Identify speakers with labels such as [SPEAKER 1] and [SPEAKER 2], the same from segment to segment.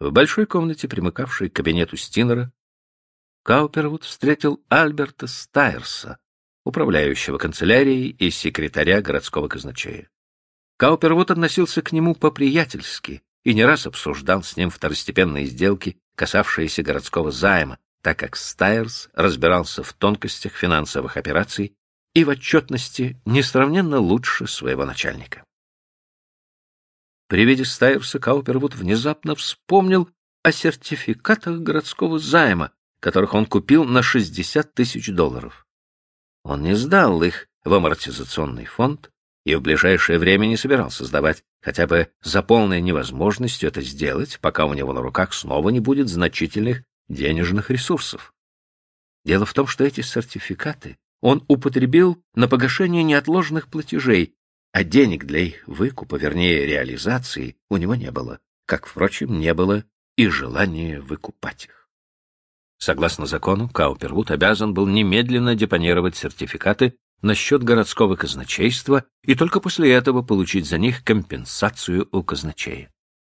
[SPEAKER 1] В большой комнате, примыкавшей к кабинету Стинера, Каупервуд встретил Альберта Стайерса, управляющего канцелярией и секретаря городского казначея. Каупервуд относился к нему по-приятельски и не раз обсуждал с ним второстепенные сделки, касавшиеся городского займа, так как Стайерс разбирался в тонкостях финансовых операций и в отчетности несравненно лучше своего начальника. При виде Стайерса Каупервуд внезапно вспомнил о сертификатах городского займа, которых он купил на $60 000. Он не сдал их в амортизационный фонд и в ближайшее время не собирался сдавать, хотя бы за полной невозможностью это сделать, пока у него на руках снова не будет значительных денежных ресурсов. Дело в том, что эти сертификаты он употребил на погашение неотложных платежей, а денег для их выкупа, вернее, реализации, у него не было, как, впрочем, не было и желания выкупать их. Согласно закону, Каупервуд обязан был немедленно депонировать сертификаты на счет городского казначейства и только после этого получить за них компенсацию у казначея.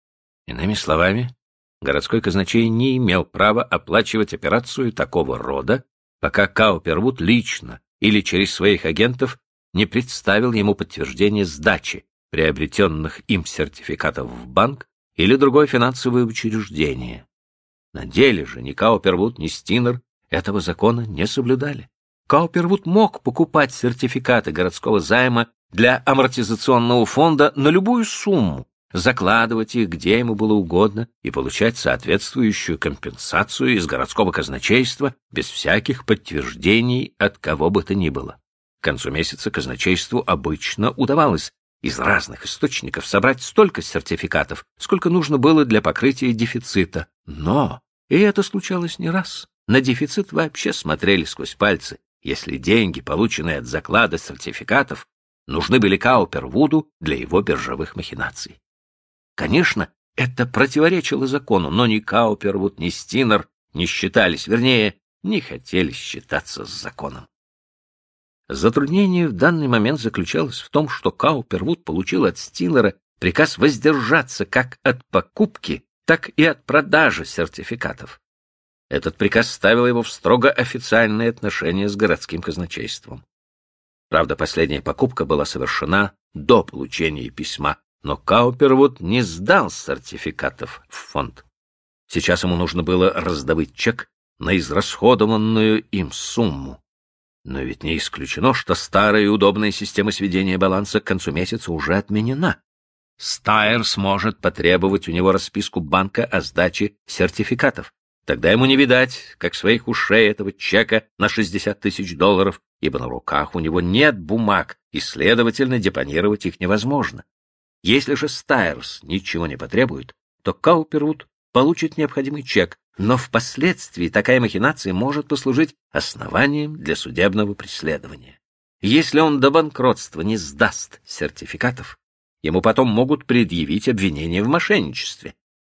[SPEAKER 1] Иными словами, городской казначей не имел права оплачивать операцию такого рода, пока Каупервуд лично или через своих агентов не представил ему подтверждение сдачи приобретенных им сертификатов в банк или другое финансовое учреждение. На деле же ни Каупервуд, ни Стинер этого закона не соблюдали. Каупервуд мог покупать сертификаты городского займа для амортизационного фонда на любую сумму, закладывать их где ему было угодно и получать соответствующую компенсацию из городского казначейства без всяких подтверждений от кого бы то ни было. К концу месяца казначейству обычно удавалось из разных источников собрать столько сертификатов, сколько нужно было для покрытия дефицита. Но, и это случалось не раз, на дефицит вообще смотрели сквозь пальцы, если деньги, полученные от заклада сертификатов, нужны были Каупервуду для его биржевых махинаций. Конечно, это противоречило закону, но ни Каупервуд, ни Стинер не считались, вернее, не хотели считаться с законом. Затруднение в данный момент заключалось в том, что Каупервуд получил от Стинера приказ воздержаться как от покупки, так и от продажи сертификатов. Этот приказ ставил его в строго официальные отношения с городским казначейством. Правда, последняя покупка была совершена до получения письма, но Каупервуд не сдал сертификатов в фонд. Сейчас ему нужно было раздобыть чек на израсходованную им сумму. Но ведь не исключено, что старая и удобная система сведения баланса к концу месяца уже отменена. Стайерс может потребовать у него расписку банка о сдаче сертификатов. Тогда ему не видать, как своих ушей, этого чека на $60 000, ибо на руках у него нет бумаг, и, следовательно, депонировать их невозможно. Если же Стайерс ничего не потребует, то Каупервуд получит необходимый чек, но впоследствии такая махинация может послужить основанием для судебного преследования. Если он до банкротства не сдаст сертификатов, ему потом могут предъявить обвинение в мошенничестве.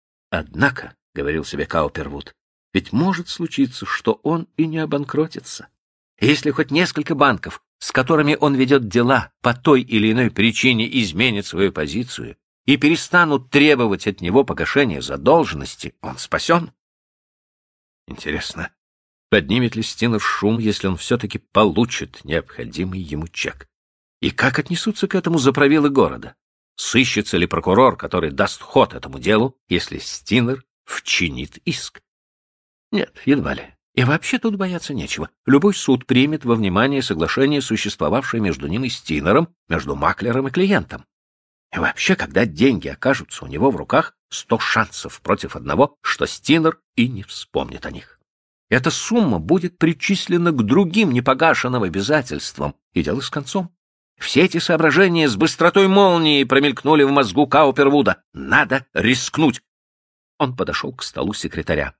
[SPEAKER 1] Однако, — говорил себе Каупервуд, — ведь может случиться, что он и не обанкротится. Если хоть несколько банков, с которыми он ведет дела, по той или иной причине изменят свою позицию и перестанут требовать от него погашения задолженности, он спасен. Интересно, поднимет ли Стинер шум, если он все-таки получит необходимый ему чек? И как отнесутся к этому заправилы города? Сыщется ли прокурор, который даст ход этому делу, если Стинер вчинит иск? Нет, едва ли. И вообще тут бояться нечего. Любой суд примет во внимание соглашение, существовавшее между ним и Стинером, между маклером и клиентом. И вообще, когда деньги окажутся у него в руках, 100 шансов против одного, что Стинер и не вспомнит о них. Эта сумма будет причислена к другим непогашенным обязательствам, и дело с концом. Все эти соображения с быстротой молнии промелькнули в мозгу Каупервуда. Надо рискнуть. Он подошел к столу секретаря.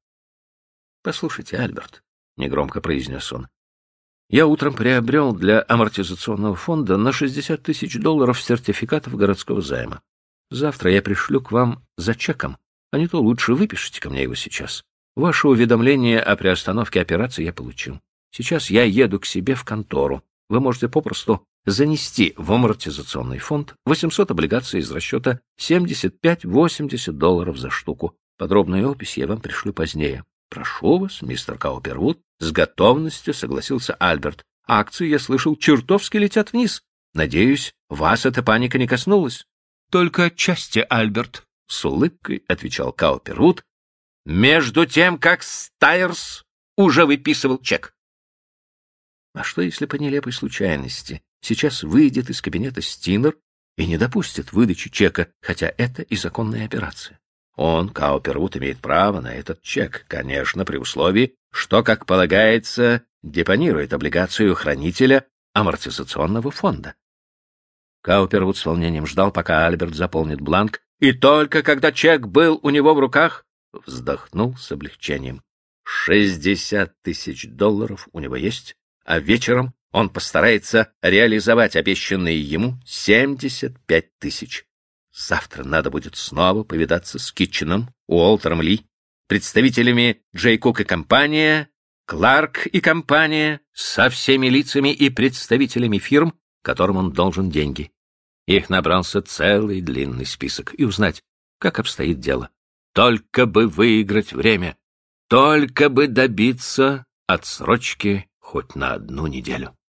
[SPEAKER 1] — Послушайте, Альберт, — негромко произнес он, — я утром приобрел для амортизационного фонда на $60 000 сертификатов городского займа. Завтра я пришлю к вам за чеком, а не то лучше выпишите ко мне его сейчас. Ваше уведомление о приостановке операции я получил. Сейчас я еду к себе в контору. Вы можете попросту занести в амортизационный фонд 800 облигаций из расчета $75-80 за штуку. Подробную опись я вам пришлю позднее. Прошу вас, мистер Каупервуд, с готовностью согласился Альберт. Акции, я слышал, чертовски летят вниз. Надеюсь, вас эта паника не коснулась. Только отчасти, Альберт, с улыбкой отвечал Каупервуд, между тем, как Стайерс уже выписывал чек. А что, если по нелепой случайности сейчас выйдет из кабинета Стинер и не допустит выдачи чека, хотя это и законная операция? Он, Каупервуд, имеет право на этот чек, конечно, при условии, что, как полагается, депонирует облигацию хранителя амортизационного фонда. Каупервуд с волнением ждал, пока Альберт заполнит бланк, и только когда чек был у него в руках, вздохнул с облегчением. $60 000 у него есть, а вечером он постарается реализовать обещанные ему 75 000. Завтра надо будет снова повидаться с Китченом, Уолтером Ли, представителями Джей Кук и компания, Кларк и компания, со всеми лицами и представителями фирм, которым он должен деньги. Их набрался целый длинный список, и узнать, как обстоит дело. Только бы выиграть время, только бы добиться отсрочки хоть на 1 неделю.